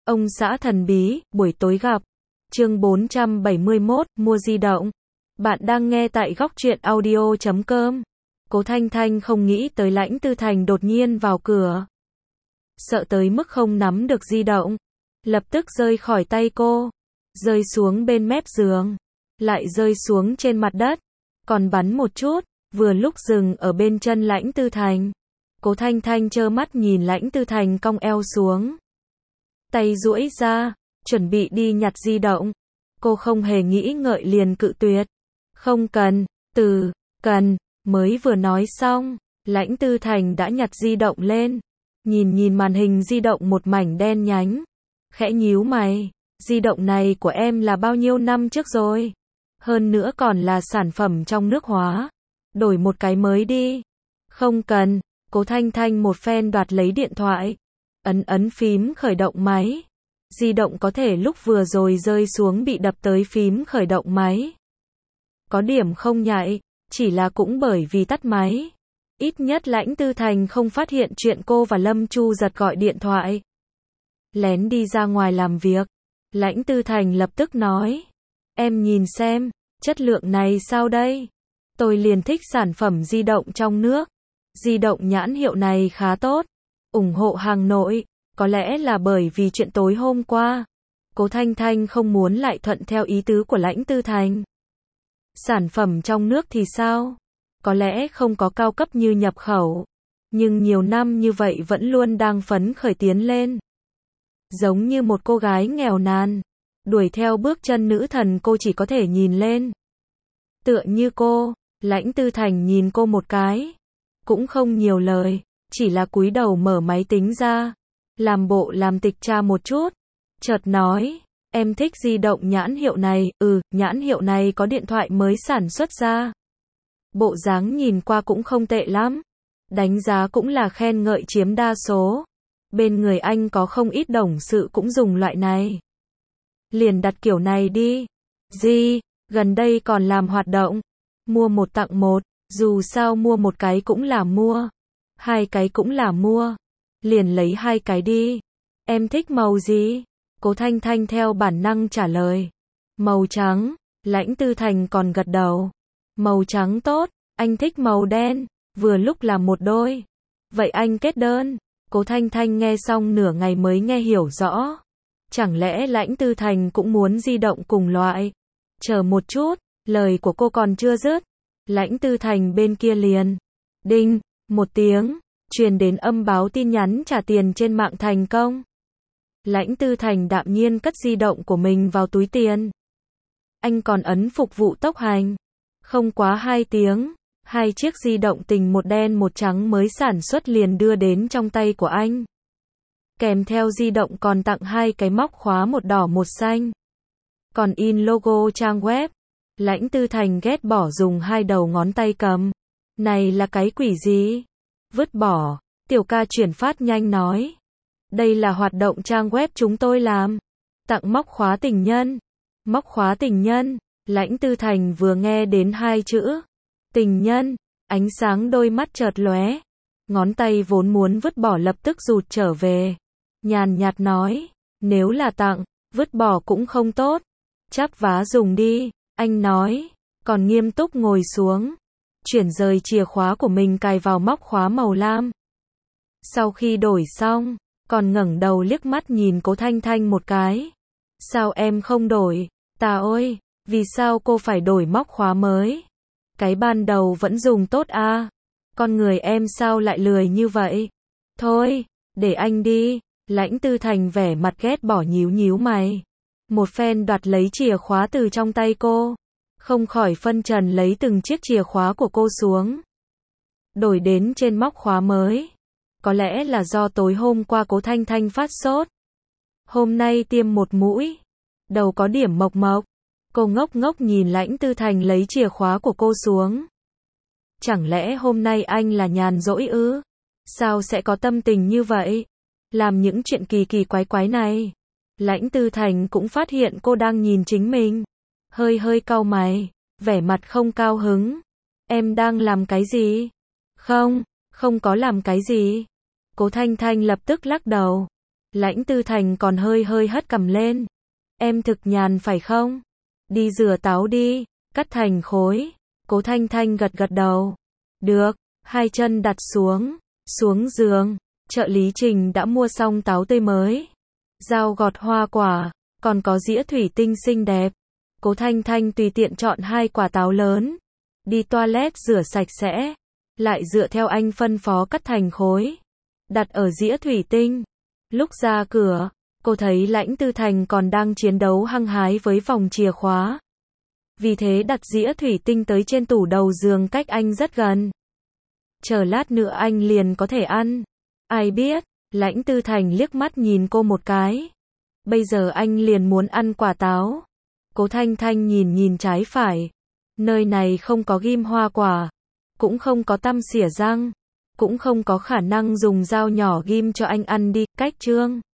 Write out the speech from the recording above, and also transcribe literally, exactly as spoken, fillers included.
Ông xã thần bí, buổi tối gặp. Chương bốn trăm bảy mươi mốt, mua di động. Bạn đang nghe tại góc truyện audio chấm com. Cố Thanh Thanh không nghĩ tới Lãnh Tư Thành đột nhiên vào cửa. Sợ tới mức không nắm được di động. Lập tức rơi khỏi tay cô. Rơi xuống bên mép giường. Lại rơi xuống trên mặt đất. Còn bắn một chút, vừa lúc dừng ở bên chân Lãnh Tư Thành. Cố Thanh Thanh trơ mắt nhìn Lãnh Tư Thành cong eo xuống. Tay duỗi ra, chuẩn bị đi nhặt di động. Cô không hề nghĩ ngợi liền cự tuyệt. Không cần, từ, cần, mới vừa nói xong, Lãnh Tư Thành đã nhặt di động lên. Nhìn nhìn màn hình di động một mảnh đen nhánh. Khẽ nhíu mày, di động này của em là bao nhiêu năm trước rồi? Hơn nữa còn là sản phẩm trong nước hóa. Đổi một cái mới đi. Không cần, Cố Thanh Thanh một phen đoạt lấy điện thoại. Ấn ấn phím khởi động máy. Di động có thể lúc vừa rồi rơi xuống bị đập tới phím khởi động máy. Có điểm không nhạy, chỉ là cũng bởi vì tắt máy. Ít nhất Lãnh Tư Thành không phát hiện chuyện cô và Lâm Chu Giật gọi điện thoại. Lén đi ra ngoài làm việc. Lãnh Tư Thành lập tức nói. Em nhìn xem, chất lượng này sao đây? Tôi liền thích sản phẩm di động trong nước. Di động nhãn hiệu này khá tốt. Ủng hộ hàng nội. Có lẽ là bởi vì chuyện tối hôm qua. Cố Thanh Thanh không muốn lại thuận theo ý tứ của Lãnh Tư Thành. Sản phẩm trong nước thì sao? Có lẽ không có cao cấp như nhập khẩu. Nhưng nhiều năm như vậy vẫn luôn đang phấn khởi tiến lên. Giống như một cô gái nghèo nàn. Đuổi theo bước chân nữ thần cô chỉ có thể nhìn lên. Tựa như cô, Lãnh Tư Thành nhìn cô một cái. Cũng không nhiều lời, chỉ là cúi đầu mở máy tính ra. Làm bộ làm tịch tra một chút. Chợt nói, em thích di động nhãn hiệu này, ừ, nhãn hiệu này có điện thoại mới sản xuất ra. Bộ dáng nhìn qua cũng không tệ lắm. Đánh giá cũng là khen ngợi chiếm đa số. Bên người anh có không ít đồng sự cũng dùng loại này. Liền đặt kiểu này đi. Gì, gần đây còn làm hoạt động. Mua một tặng một, dù sao mua một cái cũng là mua. Hai cái cũng là mua. Liền lấy hai cái đi. Em thích màu gì? Cố Thanh Thanh theo bản năng trả lời. Màu trắng. Lãnh Tư Thành còn gật đầu. Màu trắng tốt, anh thích màu đen. Vừa lúc là một đôi. Vậy anh kết đơn. Cố Thanh Thanh nghe xong nửa ngày mới nghe hiểu rõ. Chẳng lẽ Lãnh Tư Thành cũng muốn di động cùng loại? Chờ một chút, lời của cô còn chưa dứt. Lãnh Tư Thành bên kia liền. Đinh, một tiếng. Truyền đến âm báo tin nhắn trả tiền trên mạng thành công. Lãnh Tư Thành đạm nhiên cất di động của mình vào túi tiền. Anh còn ấn phục vụ tốc hành. Không quá hai tiếng, hai chiếc di động tình một đen một trắng mới sản xuất liền đưa đến trong tay của anh. Kèm theo di động còn tặng hai cái móc khóa một đỏ một xanh. Còn in logo trang web. Lãnh Tư Thành ghét bỏ dùng hai đầu ngón tay cầm. Này là cái quỷ gì? Vứt bỏ, Tiểu ca chuyển phát nhanh nói. Đây là hoạt động trang web chúng tôi làm. Tặng móc khóa tình nhân. Móc khóa tình nhân. Lãnh Tư Thành vừa nghe đến hai chữ. Tình nhân. Ánh sáng đôi mắt chợt lóe. Ngón tay vốn muốn vứt bỏ lập tức rụt trở về. Nhàn nhạt nói. Nếu là tặng, vứt bỏ cũng không tốt. Chắp vá dùng đi. Anh nói. Còn nghiêm túc ngồi xuống. Chuyển rời chìa khóa của mình cài vào móc khóa màu lam. Sau khi đổi xong, còn ngẩng đầu liếc mắt nhìn Cố Thanh Thanh một cái. Sao em không đổi? Ta ơi, vì sao cô phải đổi móc khóa mới? Cái ban đầu vẫn dùng tốt à? Con người em sao lại lười như vậy? Thôi, để anh đi. Lãnh Tư Thành vẻ mặt ghét bỏ nhíu nhíu mày. Một phen đoạt lấy chìa khóa từ trong tay cô. Không khỏi phân trần lấy từng chiếc chìa khóa của cô xuống. Đổi đến trên móc khóa mới. Có lẽ là do tối hôm qua Cố Thanh Thanh phát sốt. Hôm nay tiêm một mũi. Đầu có điểm mộc mộc. Cô ngốc ngốc nhìn Lãnh Tư Thành lấy chìa khóa của cô xuống. Chẳng lẽ hôm nay anh là nhàn rỗi ư? Sao sẽ có tâm tình như vậy? Làm những chuyện kỳ kỳ quái quái này. Lãnh Tư Thành cũng phát hiện cô đang nhìn chính mình. Hơi hơi cau mày, vẻ mặt không cao hứng. Em đang làm cái gì? Không, không có làm cái gì. Cố Thanh Thanh lập tức lắc đầu. Lãnh Tư Thành còn hơi hơi hất cằm lên. Em thực nhàn phải không? Đi rửa táo đi, cắt thành khối. Cố Thanh Thanh gật gật đầu. Được, hai chân đặt xuống, xuống giường. Trợ lý Trình đã mua xong táo tươi mới, dao gọt hoa quả, còn có dĩa thủy tinh xinh đẹp. Cố Thanh Thanh tùy tiện chọn hai quả táo lớn, đi toilet rửa sạch sẽ, lại dựa theo anh phân phó cắt thành khối, đặt ở dĩa thủy tinh. Lúc ra cửa, cô thấy Lãnh Tư Thành còn đang chiến đấu hăng hái với vòng chìa khóa. Vì thế đặt dĩa thủy tinh tới trên tủ đầu giường cách anh rất gần. Chờ lát nữa anh liền có thể ăn. Ai biết, Lãnh Tư Thành liếc mắt nhìn cô một cái. Bây giờ anh liền muốn ăn quả táo. Cố Thanh Thanh nhìn nhìn trái phải. Nơi này không có ghim hoa quả, cũng không có tăm xỉa răng, cũng không có khả năng dùng dao nhỏ ghim cho anh ăn đi. Cách chương